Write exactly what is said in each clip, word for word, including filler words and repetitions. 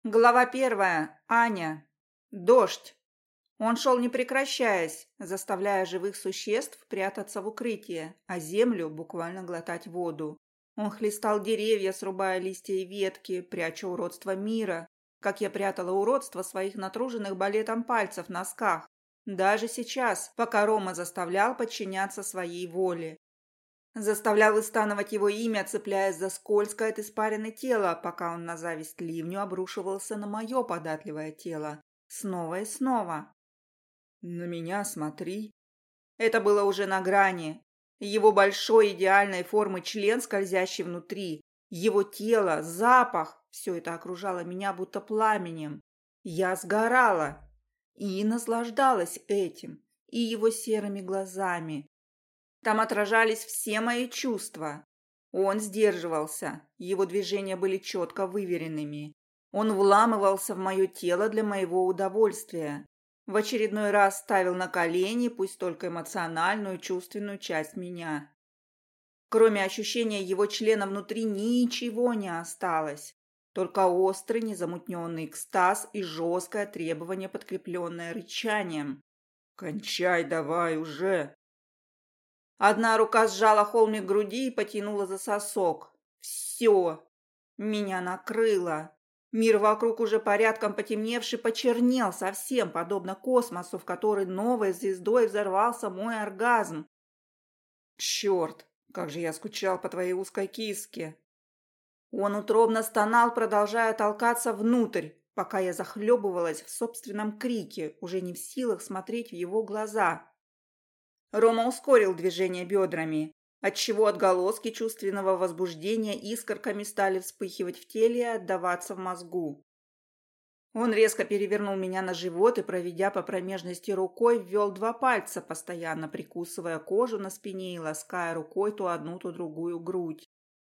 Глава первая. Аня. Дождь. Он шел не прекращаясь, заставляя живых существ прятаться в укрытие, а землю буквально глотать воду. Он хлестал деревья, срубая листья и ветки, пряча уродство мира, как я прятала уродство своих натруженных балетом пальцев в носках. Даже сейчас, пока Рома заставлял подчиняться своей воле. Заставлял выстанывать его имя, цепляясь за скользкое от испарины тело, пока он на зависть ливню обрушивался на мое податливое тело. Снова и снова. «На меня смотри». Это было уже на грани. Его большой идеальной формы член, скользящий внутри. Его тело, запах. Все это окружало меня будто пламенем. Я сгорала. И наслаждалась этим. И его серыми глазами. Там отражались все мои чувства. Он сдерживался, его движения были четко выверенными. Он вламывался в мое тело для моего удовольствия. В очередной раз ставил на колени, пусть только эмоциональную, чувственную часть меня. Кроме ощущения его члена внутри ничего не осталось. Только острый, незамутненный экстаз и жесткое требование, подкрепленное рычанием. «Кончай давай уже!» Одна рука сжала холмик груди и потянула за сосок. Все. Меня накрыло. Мир вокруг, уже порядком потемневший, почернел совсем, подобно космосу, в который новой звездой взорвался мой оргазм. Черт, как же я скучал по твоей узкой киске. Он утробно стонал, продолжая толкаться внутрь, пока я захлебывалась в собственном крике, уже не в силах смотреть в его глаза. Рома ускорил движение бедрами, отчего отголоски чувственного возбуждения искорками стали вспыхивать в теле и отдаваться в мозгу. Он резко перевернул меня на живот и, проведя по промежности рукой, ввел два пальца, постоянно прикусывая кожу на спине и лаская рукой то одну, то другую грудь.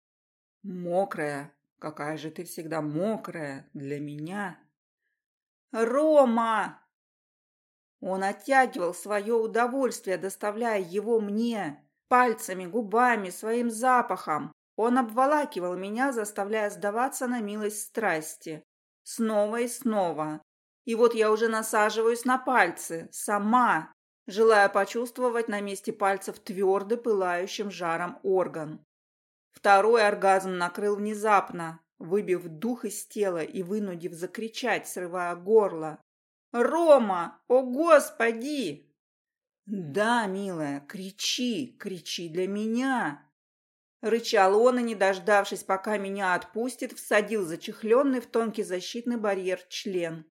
«Мокрая! Какая же ты всегда мокрая для меня!» «Рома!» Он оттягивал свое удовольствие, доставляя его мне, пальцами, губами, своим запахом. Он обволакивал меня, заставляя сдаваться на милость страсти. Снова и снова. И вот я уже насаживаюсь на пальцы, сама, желая почувствовать на месте пальцев твердый, пылающим жаром орган. Второй оргазм накрыл внезапно, выбив дух из тела и вынудив закричать, срывая горло. «Рома! О, Господи!» «Да, милая, кричи, кричи для меня!» Рычал он и, не дождавшись, пока меня отпустит, всадил зачехленный в тонкий защитный барьер член.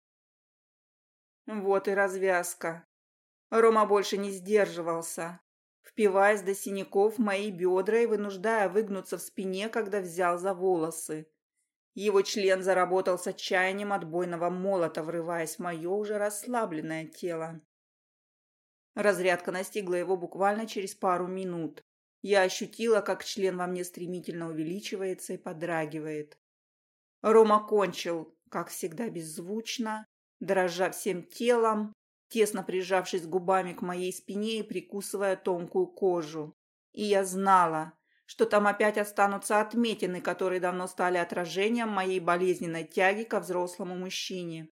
Вот и развязка. Рома больше не сдерживался, впиваясь до синяков в мои бедра и вынуждая выгнуться в спине, когда взял за волосы. Его член заработал с отчаянием отбойного молота, врываясь в мое уже расслабленное тело. Разрядка настигла его буквально через пару минут. Я ощутила, как член во мне стремительно увеличивается и подрагивает. Рома кончил, как всегда, беззвучно, дрожа всем телом, тесно прижавшись губами к моей спине и прикусывая тонкую кожу. И я знала, что там опять останутся отметины, которые давно стали отражением моей болезненной тяги ко взрослому мужчине.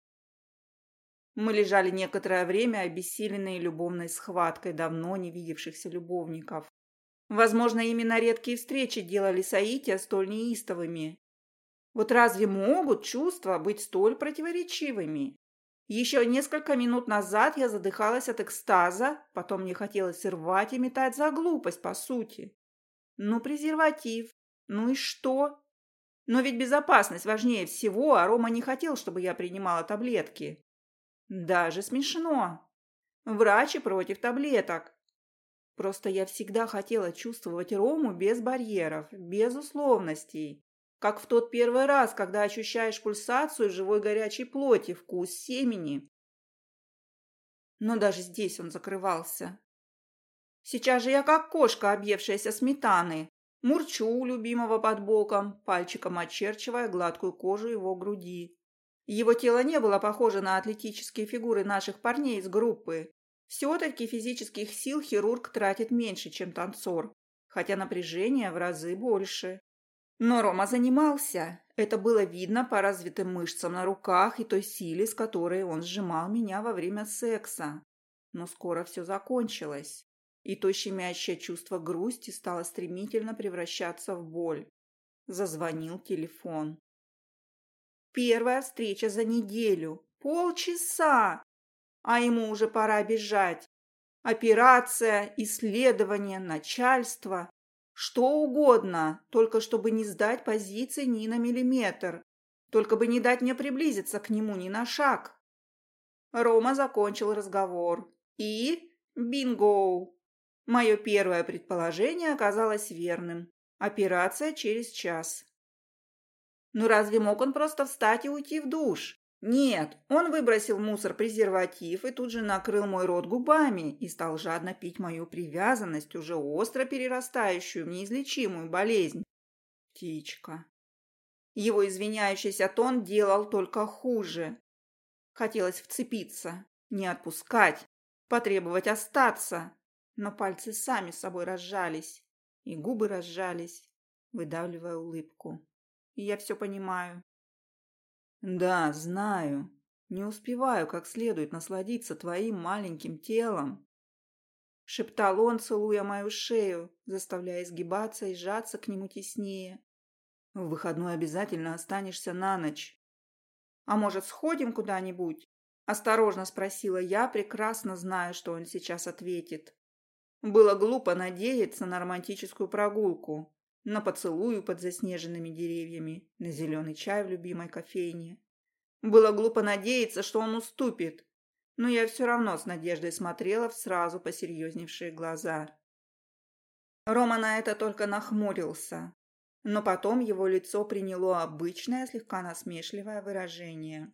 Мы лежали некоторое время, обессиленные любовной схваткой давно не видевшихся любовников. Возможно, именно редкие встречи делали соития столь неистовыми. Вот разве могут чувства быть столь противоречивыми? Еще несколько минут назад я задыхалась от экстаза, потом мне хотелось рвать и метать за глупость, по сути. Ну, презерватив. Ну и что? Но ведь безопасность важнее всего, а Рома не хотел, чтобы я принимала таблетки. Даже смешно. Врачи против таблеток. Просто я всегда хотела чувствовать Рому без барьеров, без условностей. Как в тот первый раз, когда ощущаешь пульсацию живой горячей плоти, вкус семени. Но даже здесь он закрывался. Сейчас же я как кошка, объевшаяся сметаны. Мурчу у любимого под боком, пальчиком очерчивая гладкую кожу его груди. Его тело не было похоже на атлетические фигуры наших парней из группы. Все-таки физических сил хирург тратит меньше, чем танцор, хотя напряжение в разы больше. Но Рома занимался. Это было видно по развитым мышцам на руках и той силе, с которой он сжимал меня во время секса. Но скоро все закончилось, и то щемящее чувство грусти стало стремительно превращаться в боль. Зазвонил телефон. Первая встреча за неделю. Полчаса! А ему уже пора бежать. Операция, исследование, начальство. Что угодно, только чтобы не сдать позиции ни на миллиметр. Только бы не дать мне приблизиться к нему ни на шаг. Рома закончил разговор. И бинго! Мое первое предположение оказалось верным. Операция через час. Ну разве мог он просто встать и уйти в душ? Нет, он выбросил в мусор презерватив и тут же накрыл мой рот губами и стал жадно пить мою привязанность, уже остро перерастающую в неизлечимую болезнь. Птичка. Его извиняющийся тон делал только хуже. Хотелось вцепиться, не отпускать, потребовать остаться, но пальцы сами собой разжались, и губы разжались, выдавливая улыбку. И я все понимаю. Да, знаю. Не успеваю как следует насладиться твоим маленьким телом. Шептал он, целуя мою шею, заставляя изгибаться и сжаться к нему теснее. В выходной обязательно останешься на ночь. А может, сходим куда-нибудь? Осторожно спросила я, прекрасно зная, что он сейчас ответит. Было глупо надеяться на романтическую прогулку. На поцелую под заснеженными деревьями, на зеленый чай в любимой кофейне. Было глупо надеяться, что он уступит, но я все равно с надеждой смотрела в сразу посерьезневшие глаза. Рома на это только нахмурился, но потом его лицо приняло обычное, слегка насмешливое выражение.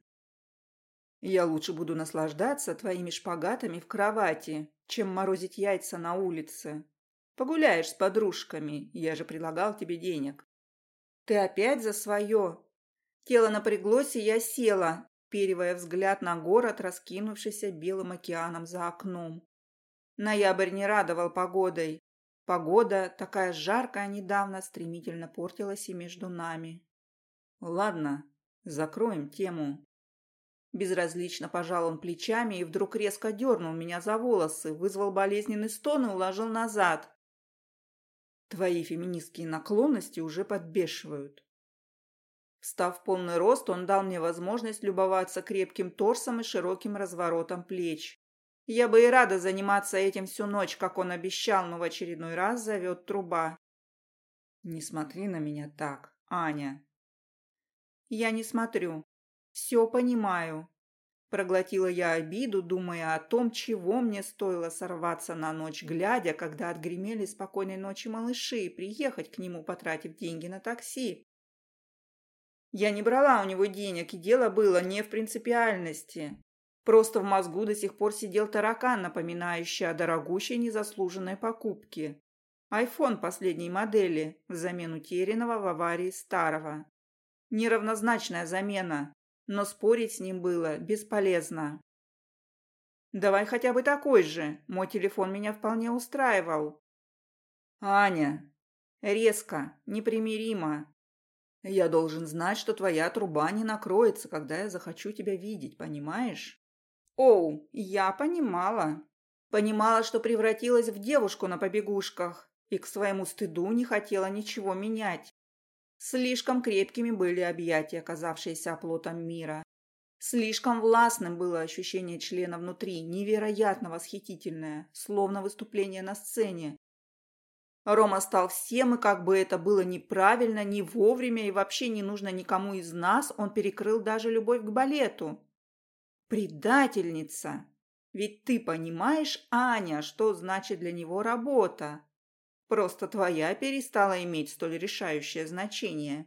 «Я лучше буду наслаждаться твоими шпагатами в кровати, чем морозить яйца на улице. Погуляешь с подружками, я же предлагал тебе денег». «Ты опять за свое?» Тело напряглось, и я села, вперивая взгляд на город, раскинувшийся белым океаном за окном. Ноябрь не радовал погодой. Погода, такая жаркая недавно, стремительно портилась и между нами. «Ладно, закроем тему». Безразлично пожал он плечами и вдруг резко дернул меня за волосы, вызвал болезненный стон и уложил назад. Твои феминистские наклонности уже подбешивают. Встав в полный рост, он дал мне возможность любоваться крепким торсом и широким разворотом плеч. Я бы и рада заниматься этим всю ночь, как он обещал, но в очередной раз зовет труба. Не смотри на меня так, Аня. Я не смотрю. Все понимаю. Проглотила я обиду, думая о том, чего мне стоило сорваться на ночь глядя, когда отгремели спокойной ночи малыши, и приехать к нему, потратив деньги на такси. Я не брала у него денег, и дело было не в принципиальности. Просто в мозгу до сих пор сидел таракан, напоминающий о дорогущей незаслуженной покупке. Айфон последней модели, взамен утерянного в аварии старого. Неравнозначная замена. Но спорить с ним было бесполезно. «Давай хотя бы такой же. Мой телефон меня вполне устраивал». «Аня!» «Резко, непримиримо. Я должен знать, что твоя труба не накроется, когда я захочу тебя видеть, понимаешь?» «Оу, я понимала. Понимала, что превратилась в девушку на побегушках и к своему стыду не хотела ничего менять. Слишком крепкими были объятия, оказавшиеся оплотом мира. Слишком властным было ощущение члена внутри, невероятно восхитительное, словно выступление на сцене. Рома стал всем, и как бы это было неправильно, не вовремя и вообще не нужно никому из нас, он перекрыл даже любовь к балету. Предательница! Ведь ты понимаешь, Аня, что значит для него работа? Просто твоя перестала иметь столь решающее значение.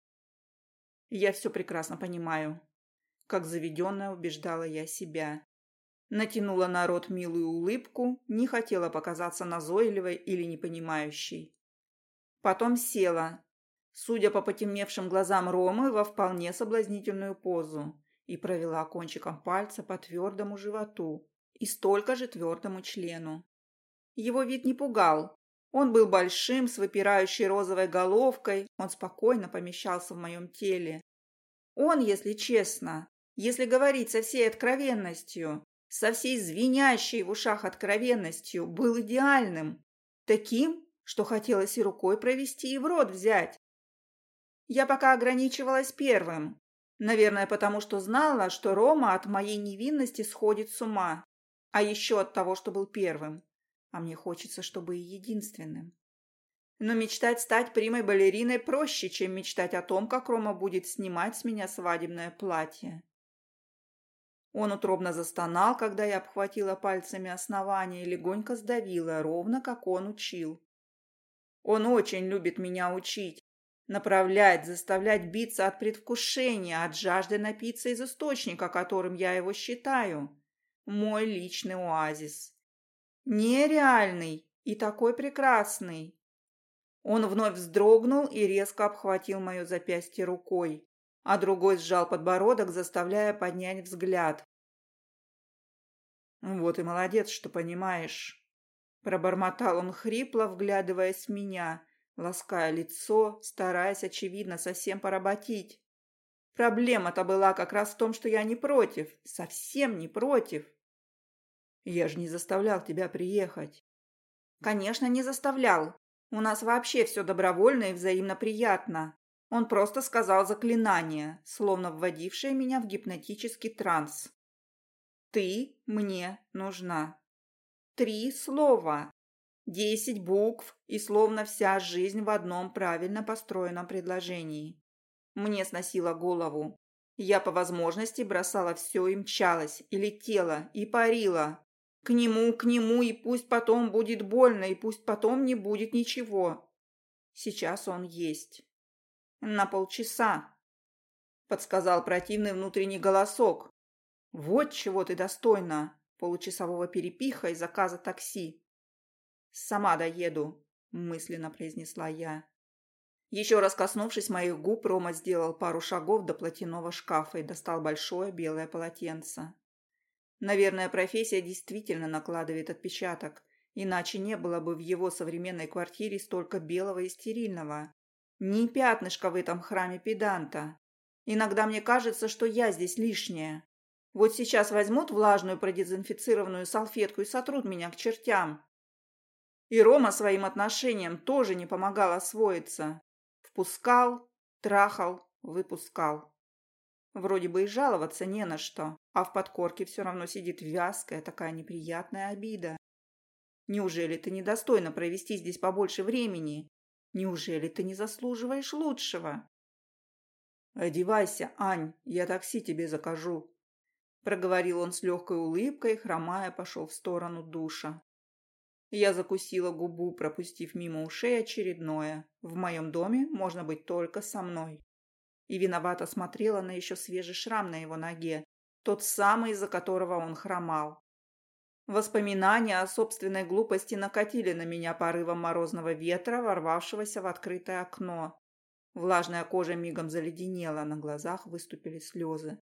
Я все прекрасно понимаю. Как заведенная убеждала я себя. Натянула на рот милую улыбку, не хотела показаться назойливой или непонимающей. Потом села, судя по потемневшим глазам Ромы, во вполне соблазнительную позу и провела кончиком пальца по твердому животу и столько же твердому члену. Его вид не пугал. Он был большим, с выпирающей розовой головкой, он спокойно помещался в моем теле. Он, если честно, если говорить со всей откровенностью, со всей звенящей в ушах откровенностью, был идеальным, таким, что хотелось и рукой провести, и в рот взять. Я пока ограничивалась первым, наверное, потому что знала, что Рома от моей невинности сходит с ума, а еще от того, что был первым, а мне хочется, чтобы и единственным. Но мечтать стать примой-балериной проще, чем мечтать о том, как Рома будет снимать с меня свадебное платье. Он утробно застонал, когда я обхватила пальцами основание и легонько сдавила, ровно как он учил. Он очень любит меня учить, направлять, заставлять биться от предвкушения, от жажды напиться из источника, которым я его считаю. Мой личный оазис. Нереальный и такой прекрасный. Он вновь вздрогнул и резко обхватил мое запястье рукой, а другой сжал подбородок, заставляя поднять взгляд. «Вот и молодец, что понимаешь», – пробормотал он хрипло, вглядываясь в меня, лаская лицо, стараясь, очевидно, совсем поработить. Проблема-то была как раз в том, что я не против, совсем не против. «Я же не заставлял тебя приехать». «Конечно, не заставлял. У нас вообще все добровольно и взаимно приятно. Он просто сказал заклинание, словно вводившее меня в гипнотический транс. Ты мне нужна. Три слова, десять букв и словно вся жизнь в одном правильно построенном предложении. Мне сносило голову. Я по возможности бросала все и мчалась, и летела, и парила. К нему, к нему, и пусть потом будет больно, и пусть потом не будет ничего. Сейчас он есть. На полчаса, подсказал противный внутренний голосок. Вот чего ты достойна, получасового перепиха и заказа такси. Сама доеду, мысленно произнесла я. Еще раз коснувшись моих губ, Рома сделал пару шагов до платяного шкафа и достал большое белое полотенце. Наверное, профессия действительно накладывает отпечаток, иначе не было бы в его современной квартире столько белого и стерильного. Ни пятнышка в этом храме педанта. Иногда мне кажется, что я здесь лишняя. Вот сейчас возьмут влажную продезинфицированную салфетку и сотрут меня к чертям. И Рома своим отношением тоже не помогал освоиться. Впускал, трахал, выпускал. Вроде бы и жаловаться не на что, а в подкорке все равно сидит вязкая такая неприятная обида. Неужели ты недостойна провести здесь побольше времени? Неужели ты не заслуживаешь лучшего? «Одевайся, Ань, я такси тебе закажу», – проговорил он с легкой улыбкой, хромая, пошел в сторону душа. Я закусила губу, пропустив мимо ушей очередное. В моем доме можно быть только со мной. И виновато смотрела на еще свежий шрам на его ноге, тот самый, из-за которого он хромал. Воспоминания о собственной глупости накатили на меня порывом морозного ветра, ворвавшегося в открытое окно. Влажная кожа мигом заледенела, на глазах выступили слезы.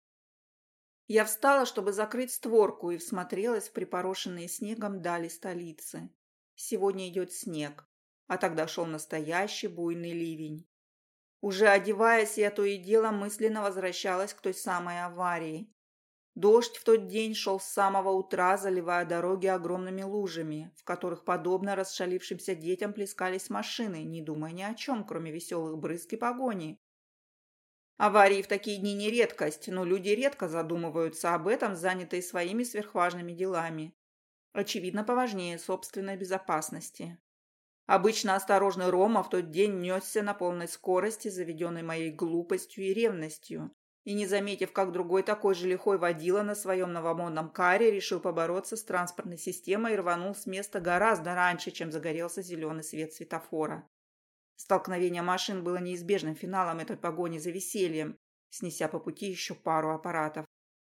Я встала, чтобы закрыть створку, и всмотрелась в припорошенные снегом дали столицы. Сегодня идет снег, а тогда шел настоящий буйный ливень. Уже одеваясь, я то и дело мысленно возвращалась к той самой аварии. Дождь в тот день шел с самого утра, заливая дороги огромными лужами, в которых, подобно расшалившимся детям, плескались машины, не думая ни о чем, кроме веселых брызг и погони. Аварии в такие дни не редкость, но люди редко задумываются об этом, занятые своими сверхважными делами. Очевидно, поважнее собственной безопасности. Обычно осторожный Рома в тот день несся на полной скорости, заведенной моей глупостью и ревностью, и, не заметив, как другой такой же лихой водила на своем новомодном каре, решил побороться с транспортной системой и рванул с места гораздо раньше, чем загорелся зеленый свет светофора. Столкновение машин было неизбежным финалом этой погони за весельем, снеся по пути еще пару аппаратов.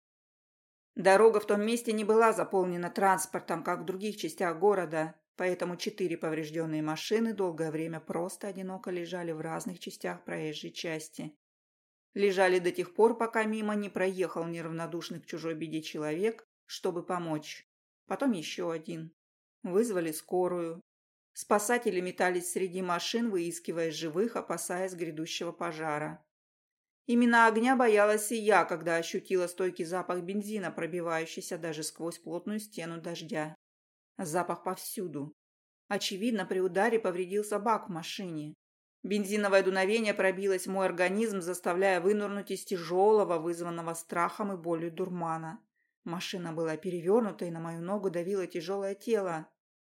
Дорога в том месте не была заполнена транспортом, как в других частях города, поэтому четыре поврежденные машины долгое время просто одиноко лежали в разных частях проезжей части. Лежали до тех пор, пока мимо не проехал неравнодушный к чужой беде человек, чтобы помочь. Потом еще один. Вызвали скорую. Спасатели метались среди машин, выискивая живых, опасаясь грядущего пожара. Именно огня боялась и я, когда ощутила стойкий запах бензина, пробивающийся даже сквозь плотную стену дождя. Запах повсюду. Очевидно, при ударе повредился бак в машине. Бензиновое дуновение пробилось в мой организм, заставляя вынырнуть из тяжелого, вызванного страхом и болью дурмана. Машина была перевернута, и на мою ногу давило тяжелое тело.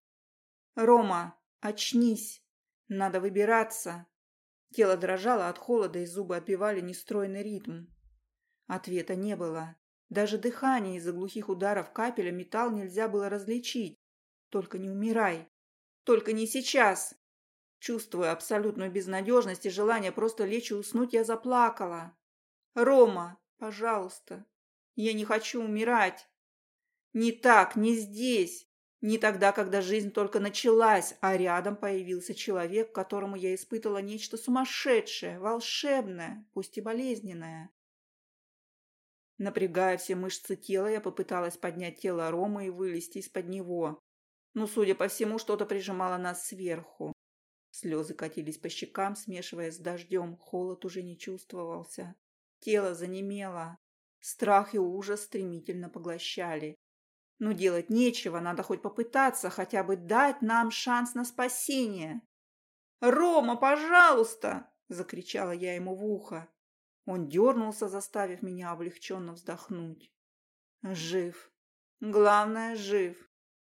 «Рома, очнись! Надо выбираться!» Тело дрожало от холода, и зубы отбивали нестройный ритм. Ответа не было. Даже дыхание из-за глухих ударов капеля металл нельзя было различить. «Только не умирай! Только не сейчас!» Чувствуя абсолютную безнадежность и желание просто лечь и уснуть, я заплакала. «Рома, пожалуйста, я не хочу умирать. Не так, не здесь. Не тогда, когда жизнь только началась, а рядом появился человек, которому я испытала нечто сумасшедшее, волшебное, пусть и болезненное». Напрягая все мышцы тела, я попыталась поднять тело Ромы и вылезти из-под него. Но, судя по всему, что-то прижимало нас сверху. Слезы катились по щекам, смешиваясь с дождем, холод уже не чувствовался. Тело занемело. Страх и ужас стремительно поглощали. Но делать нечего, надо хоть попытаться, хотя бы дать нам шанс на спасение. «Рома, пожалуйста!» – закричала я ему в ухо. Он дернулся, заставив меня облегченно вздохнуть. Жив. Главное, жив.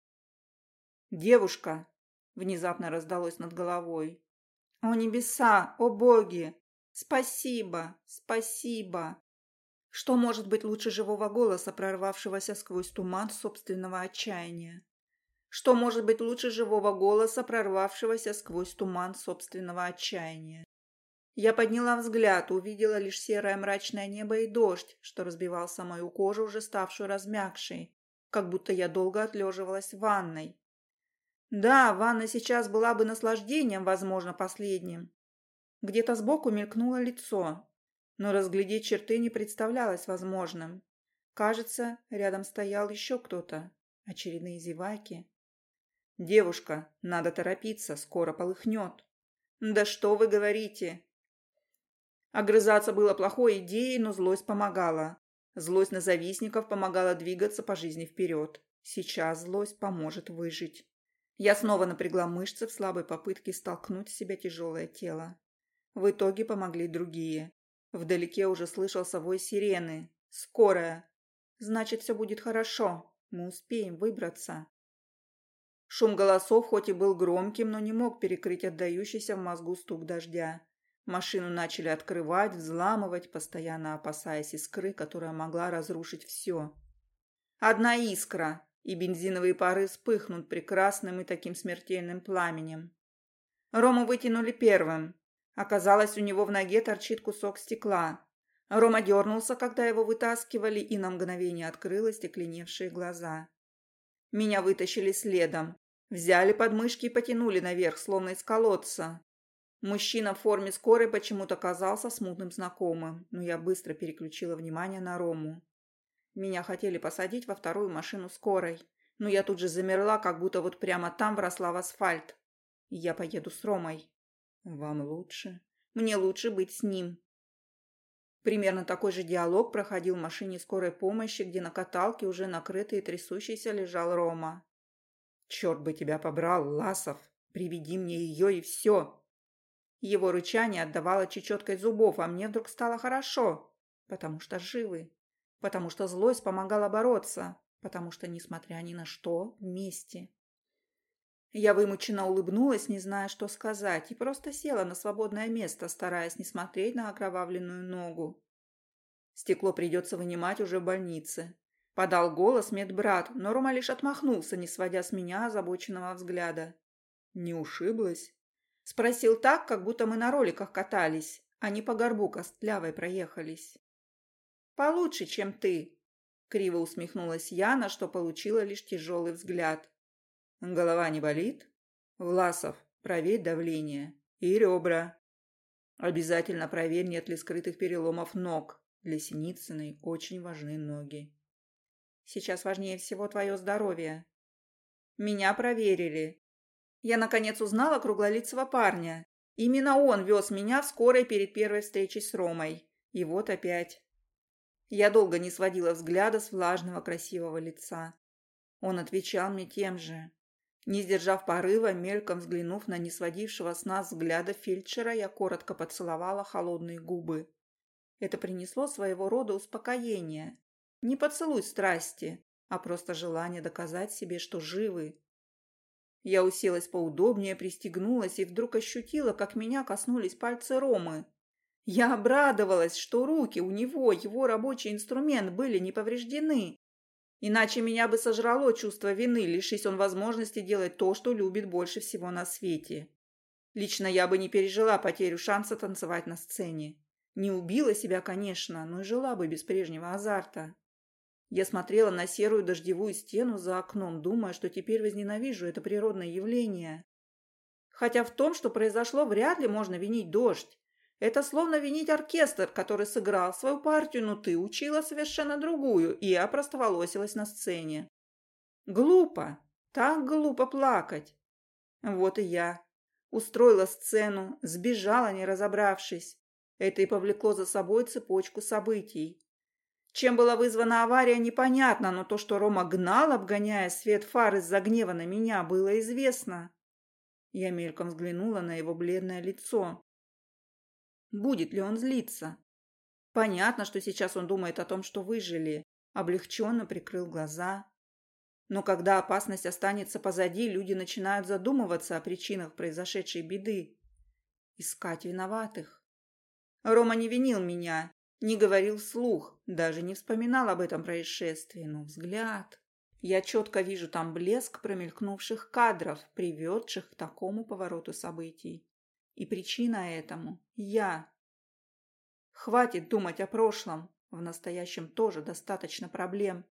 «Девушка!» – внезапно раздалось над головой. «О небеса! О боги! Спасибо! Спасибо!» Что может быть лучше живого голоса, прорвавшегося сквозь туман собственного отчаяния? Что может быть лучше живого голоса, прорвавшегося сквозь туман собственного отчаяния? Я подняла взгляд, увидела лишь серое мрачное небо и дождь, что разбивался мою кожу, уже ставшую размягшей, как будто я долго отлеживалась в ванной. Да, ванна сейчас была бы наслаждением, возможно, последним. Где-то сбоку мелькнуло лицо, но разглядеть черты не представлялось возможным. Кажется, рядом стоял еще кто-то. Очередные зеваки. «Девушка, надо торопиться, скоро полыхнет». «Да что вы говорите?» Огрызаться было плохой идеей, но злость помогала. Злость на завистников помогала двигаться по жизни вперед. Сейчас злость поможет выжить. Я снова напрягла мышцы в слабой попытке столкнуть с себя тяжелое тело. В итоге помогли другие. Вдалеке уже слышался вой сирены. «Скорая!» «Значит, все будет хорошо. Мы успеем выбраться». Шум голосов хоть и был громким, но не мог перекрыть отдающийся в мозгу стук дождя. Машину начали открывать, взламывать, постоянно опасаясь искры, которая могла разрушить все. Одна искра, и бензиновые пары вспыхнут прекрасным и таким смертельным пламенем. Рому вытянули первым. Оказалось, у него в ноге торчит кусок стекла. Рома дернулся, когда его вытаскивали, и на мгновение открыл остекленевшие глаза. Меня вытащили следом. Взяли под мышки и потянули наверх, словно из колодца. Мужчина в форме скорой почему-то казался смутным знакомым, но я быстро переключила внимание на Рому. Меня хотели посадить во вторую машину скорой, но я тут же замерла, как будто вот прямо там вросла в асфальт. Я поеду с Ромой. Вам лучше. Мне лучше быть с ним. Примерно такой же диалог проходил в машине скорой помощи, где на каталке, уже накрытый и трясущийся, лежал Рома. «Черт бы тебя побрал, Ласов! Приведи мне ее, и все!» Его рычание отдавало чечеткой зубов, а мне вдруг стало хорошо, потому что живы, потому что злость помогала бороться, потому что, несмотря ни на что, вместе. Я вымученно улыбнулась, не зная, что сказать, и просто села на свободное место, стараясь не смотреть на окровавленную ногу. Стекло придется вынимать уже в больнице. Подал голос медбрат, но Рома лишь отмахнулся, не сводя с меня озабоченного взгляда. «Не ушиблась?» Спросил так, как будто мы на роликах катались, а не по горбу костлявой проехались. «Получше, чем ты», — криво усмехнулась я, на что получила лишь тяжелый взгляд. «Голова не болит?» «Власов, проверь давление. И ребра. Обязательно проверь, нет ли скрытых переломов ног. Для Синицыной очень важны ноги. Сейчас важнее всего твое здоровье». Меня проверили. Я, наконец, узнала круглолицего парня. Именно он вез меня в скорой перед первой встречей с Ромой. И вот опять. Я долго не сводила взгляда с влажного красивого лица. Он отвечал мне тем же. Не сдержав порыва, мельком взглянув на не сводившего с нас взгляда фельдшера, я коротко поцеловала холодные губы. Это принесло своего рода успокоение. Не поцелуй страсти, а просто желание доказать себе, что живы. Я уселась поудобнее, пристегнулась и вдруг ощутила, как меня коснулись пальцы Ромы. Я обрадовалась, что руки у него, его рабочий инструмент, были не повреждены. Иначе меня бы сожрало чувство вины, лишись он возможности делать то, что любит больше всего на свете. Лично я бы не пережила потерю шанса танцевать на сцене. Не убила себя, конечно, но и жила бы без прежнего азарта. Я смотрела на серую дождевую стену за окном, думая, что теперь возненавижу это природное явление. Хотя в том, что произошло, вряд ли можно винить дождь. Это словно винить оркестр, который сыграл свою партию, но ты учила совершенно другую, и я опростоволосилась на сцене. Глупо, так глупо плакать. Вот и я. Устроила сцену, сбежала, не разобравшись. Это и повлекло за собой цепочку событий. Чем была вызвана авария, непонятно, но то, что Рома гнал, обгоняя свет фар из-за гнева на меня, было известно. Я мельком взглянула на его бледное лицо. Будет ли он злиться? Понятно, что сейчас он думает о том, что выжили. Облегченно прикрыл глаза. Но когда опасность останется позади, люди начинают задумываться о причинах произошедшей беды. Искать виноватых. Рома не винил меня, не говорил вслух, даже не вспоминал об этом происшествии, но взгляд... Я четко вижу там блеск промелькнувших кадров, приведших к такому повороту событий. И причина этому – я. Хватит думать о прошлом, в настоящем тоже достаточно проблем.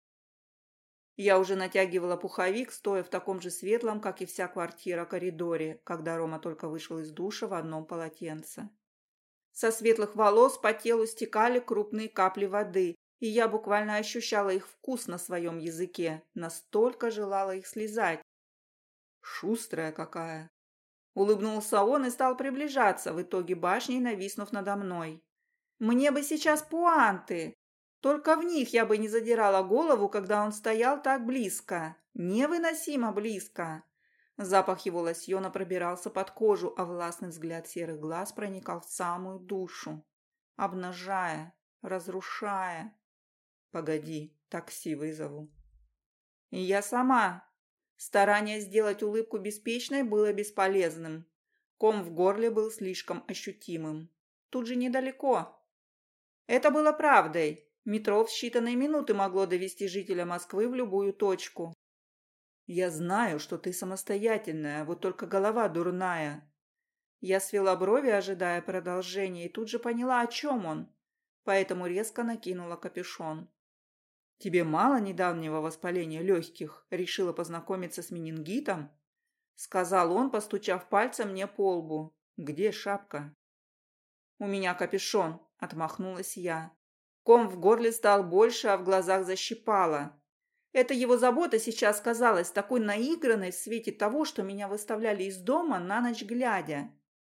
Я уже натягивала пуховик, стоя в таком же светлом, как и вся квартира, коридоре, когда Рома только вышел из душа в одном полотенце. Со светлых волос по телу стекали крупные капли воды, и я буквально ощущала их вкус на своем языке, настолько желала их слизать. Шустрая какая! Улыбнулся он и стал приближаться, в итоге башней нависнув надо мной. Мне бы сейчас пуанты! Только в них я бы не задирала голову, когда он стоял так близко. Невыносимо близко. Запах его лосьона пробирался под кожу, а властный взгляд серых глаз проникал в самую душу, обнажая, разрушая. Погоди, такси вызову. И я сама. Старание сделать улыбку беспечной было бесполезным. Ком в горле был слишком ощутимым. Тут же недалеко. Это было правдой. Метро в считанные минуты могло довести жителя Москвы в любую точку. Я знаю, что ты самостоятельная, вот только голова дурная. Я свела брови, ожидая продолжения, и тут же поняла, о чем он. Поэтому резко накинула капюшон. Тебе мало недавнего воспаления легких? Решила познакомиться с менингитом? Сказал он, постучав пальцем мне по лбу. Где шапка? У меня капюшон, отмахнулась я. Ком в горле стал больше, а в глазах защипало. Эта его забота сейчас казалась такой наигранной в свете того, что меня выставляли из дома на ночь глядя.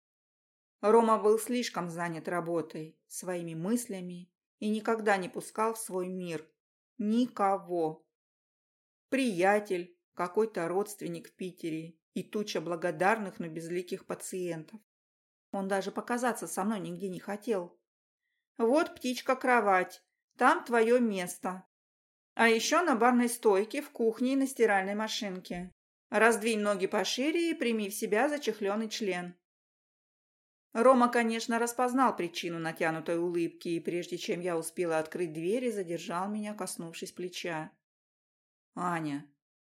Рома был слишком занят работой, своими мыслями и никогда не пускал в свой мир никого. Приятель, какой-то родственник в Питере и туча благодарных, но безликих пациентов. Он даже показаться со мной нигде не хотел. Вот, птичка-кровать, там твое место. А еще на барной стойке, в кухне и на стиральной машинке. Раздвинь ноги пошире и прими в себя зачехленный член. Рома, конечно, распознал причину натянутой улыбки, и прежде чем я успела открыть дверь, задержал меня, коснувшись плеча. «Аня!»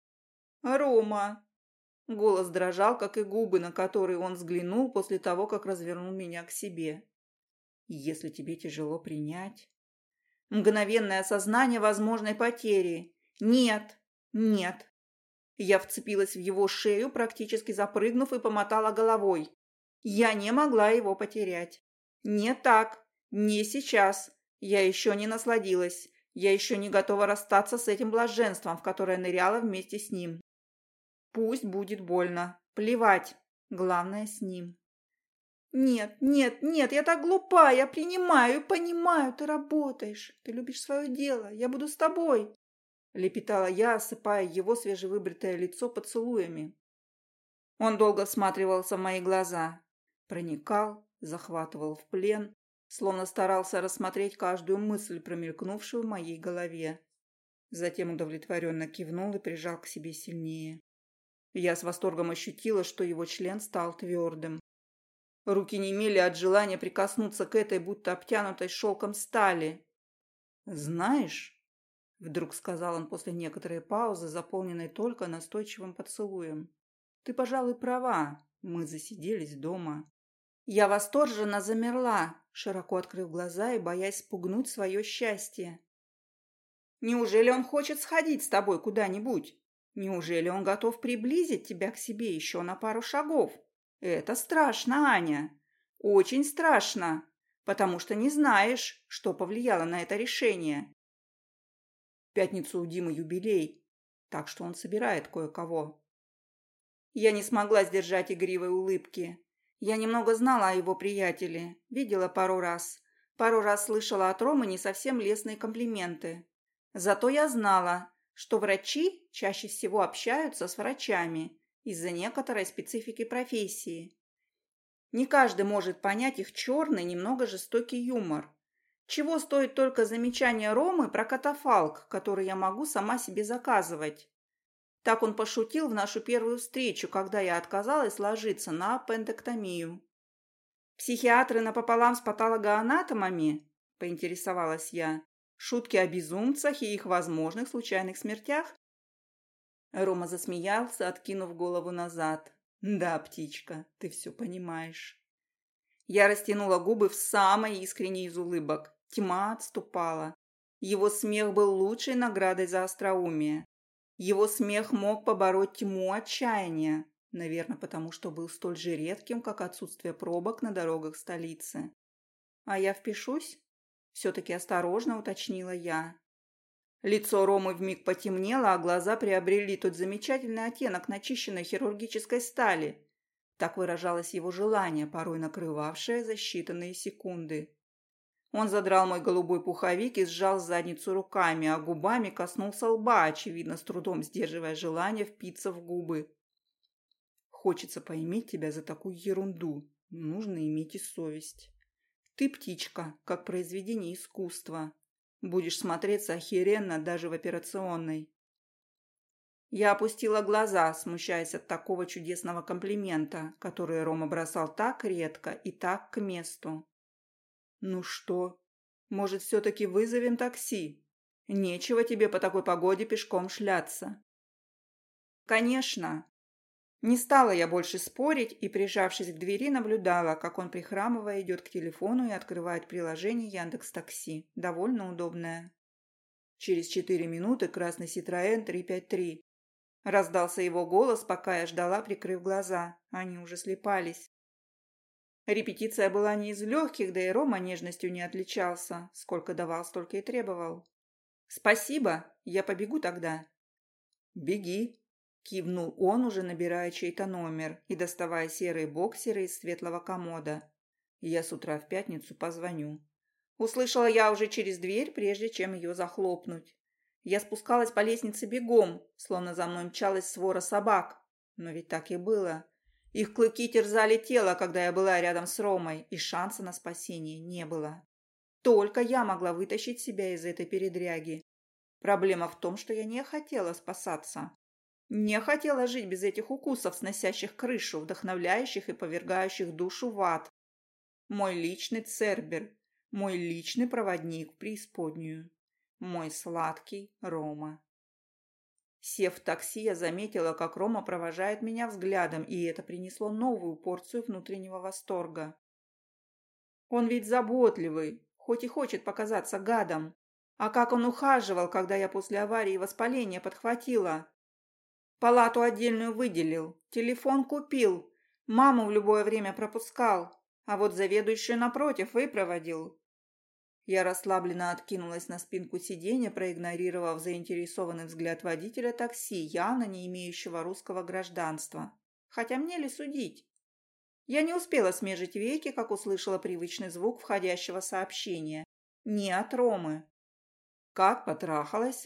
«Рома!» Голос дрожал, как и губы, на которые он взглянул после того, как развернул меня к себе. «Если тебе тяжело принять...» Мгновенное осознание возможной потери. «Нет! Нет!» Я вцепилась в его шею, практически запрыгнув, и помотала головой. Я не могла его потерять. Не так, не сейчас. Я еще не насладилась. Я еще не готова расстаться с этим блаженством, в которое ныряла вместе с ним. Пусть будет больно. Плевать. Главное с ним. «Нет, нет, нет, я так глупа, я принимаю, понимаю, ты работаешь, ты любишь свое дело, я буду с тобой», — лепетала я, осыпая его свежевыбритое лицо поцелуями. Он долго всматривался в мои глаза, проникал, захватывал в плен, словно старался рассмотреть каждую мысль, промелькнувшую в моей голове. Затем удовлетворенно кивнул и прижал к себе сильнее. Я с восторгом ощутила, что его член стал твердым. Руки немели от желания прикоснуться к этой, будто обтянутой шелком стали. «Знаешь», — вдруг сказал он после некоторой паузы, заполненной только настойчивым поцелуем, «ты, пожалуй, права, мы засиделись дома». Я восторженно замерла, широко открыв глаза и боясь спугнуть свое счастье. «Неужели он хочет сходить с тобой куда-нибудь? Неужели он готов приблизить тебя к себе еще на пару шагов? Это страшно, Аня. Очень страшно, потому что не знаешь, что повлияло на это решение. В пятницу у Димы юбилей, так что он собирает кое-кого». Я не смогла сдержать игривой улыбки. Я немного знала о его приятеле, видела пару раз. Пару раз слышала от Ромы не совсем лестные комплименты. Зато я знала, что врачи чаще всего общаются с врачами из-за некоторой специфики профессии. Не каждый может понять их черный, немного жестокий юмор. Чего стоит только замечание Ромы про катафалк, который я могу сама себе заказывать. Так он пошутил в нашу первую встречу, когда я отказалась ложиться на аппендэктомию. «Психиатры напополам с патологоанатомами?» – поинтересовалась я. «Шутки о безумцах и их возможных случайных смертях?» Рома засмеялся, откинув голову назад. «Да, птичка, ты все понимаешь». Я растянула губы в самой искренней из улыбок. Тьма отступала. Его смех был лучшей наградой за остроумие. Его смех мог побороть тьму отчаяния, наверное, потому что был столь же редким, как отсутствие пробок на дорогах столицы. «А я впишусь?» – все-таки осторожно уточнила я. Лицо Ромы вмиг потемнело, а глаза приобрели тот замечательный оттенок начищенной хирургической стали. Так выражалось его желание, порой накрывавшее за считанные секунды. Он задрал мой голубой пуховик и сжал задницу руками, а губами коснулся лба, очевидно, с трудом сдерживая желание впиться в губы. «Хочется поиметь тебя за такую ерунду, но нужно иметь и совесть. Ты, птичка, как произведение искусства. Будешь смотреться охеренно даже в операционной». Я опустила глаза, смущаясь от такого чудесного комплимента, который Рома бросал так редко и так к месту. «Ну что, может, все-таки вызовем такси? Нечего тебе по такой погоде пешком шляться». «Конечно». Не стала я больше спорить и, прижавшись к двери, наблюдала, как он, прихрамывая, идет к телефону и открывает приложение Яндекс.Такси, довольно удобное. Через четыре минуты красный Citroën триста пятьдесят три. Раздался его голос, пока я ждала, прикрыв глаза. Они уже слипались. Репетиция была не из легких, да и Рома нежностью не отличался. Сколько давал, столько и требовал. «Спасибо, я побегу тогда». «Беги», – кивнул он, уже набирая чей-то номер и доставая серые боксеры из светлого комода. «Я с утра в пятницу позвоню». Услышала я уже через дверь, прежде чем ее захлопнуть. Я спускалась по лестнице бегом, словно за мной мчалась свора собак. Но ведь так и было. Их клыки терзали тело, когда я была рядом с Ромой, и шанса на спасение не было. Только я могла вытащить себя из этой передряги. Проблема в том, что я не хотела спасаться. Не хотела жить без этих укусов, сносящих крышу, вдохновляющих и повергающих душу в ад. Мой личный Цербер, мой личный проводник в преисподнюю, мой сладкий Рома. Сев в такси, я заметила, как Рома провожает меня взглядом, и это принесло новую порцию внутреннего восторга. Он ведь заботливый, хоть и хочет показаться гадом. А как он ухаживал, когда я после аварии воспаление подхватила. Палату отдельную выделил, телефон купил, маму в любое время пропускал, а вот заведующую напротив выпроводил. Я расслабленно откинулась на спинку сиденья, проигнорировав заинтересованный взгляд водителя такси, явно не имеющего русского гражданства. Хотя мне ли судить? Я не успела смежить веки, как услышала привычный звук входящего сообщения. Не от Ромы. «Как потрахалась?»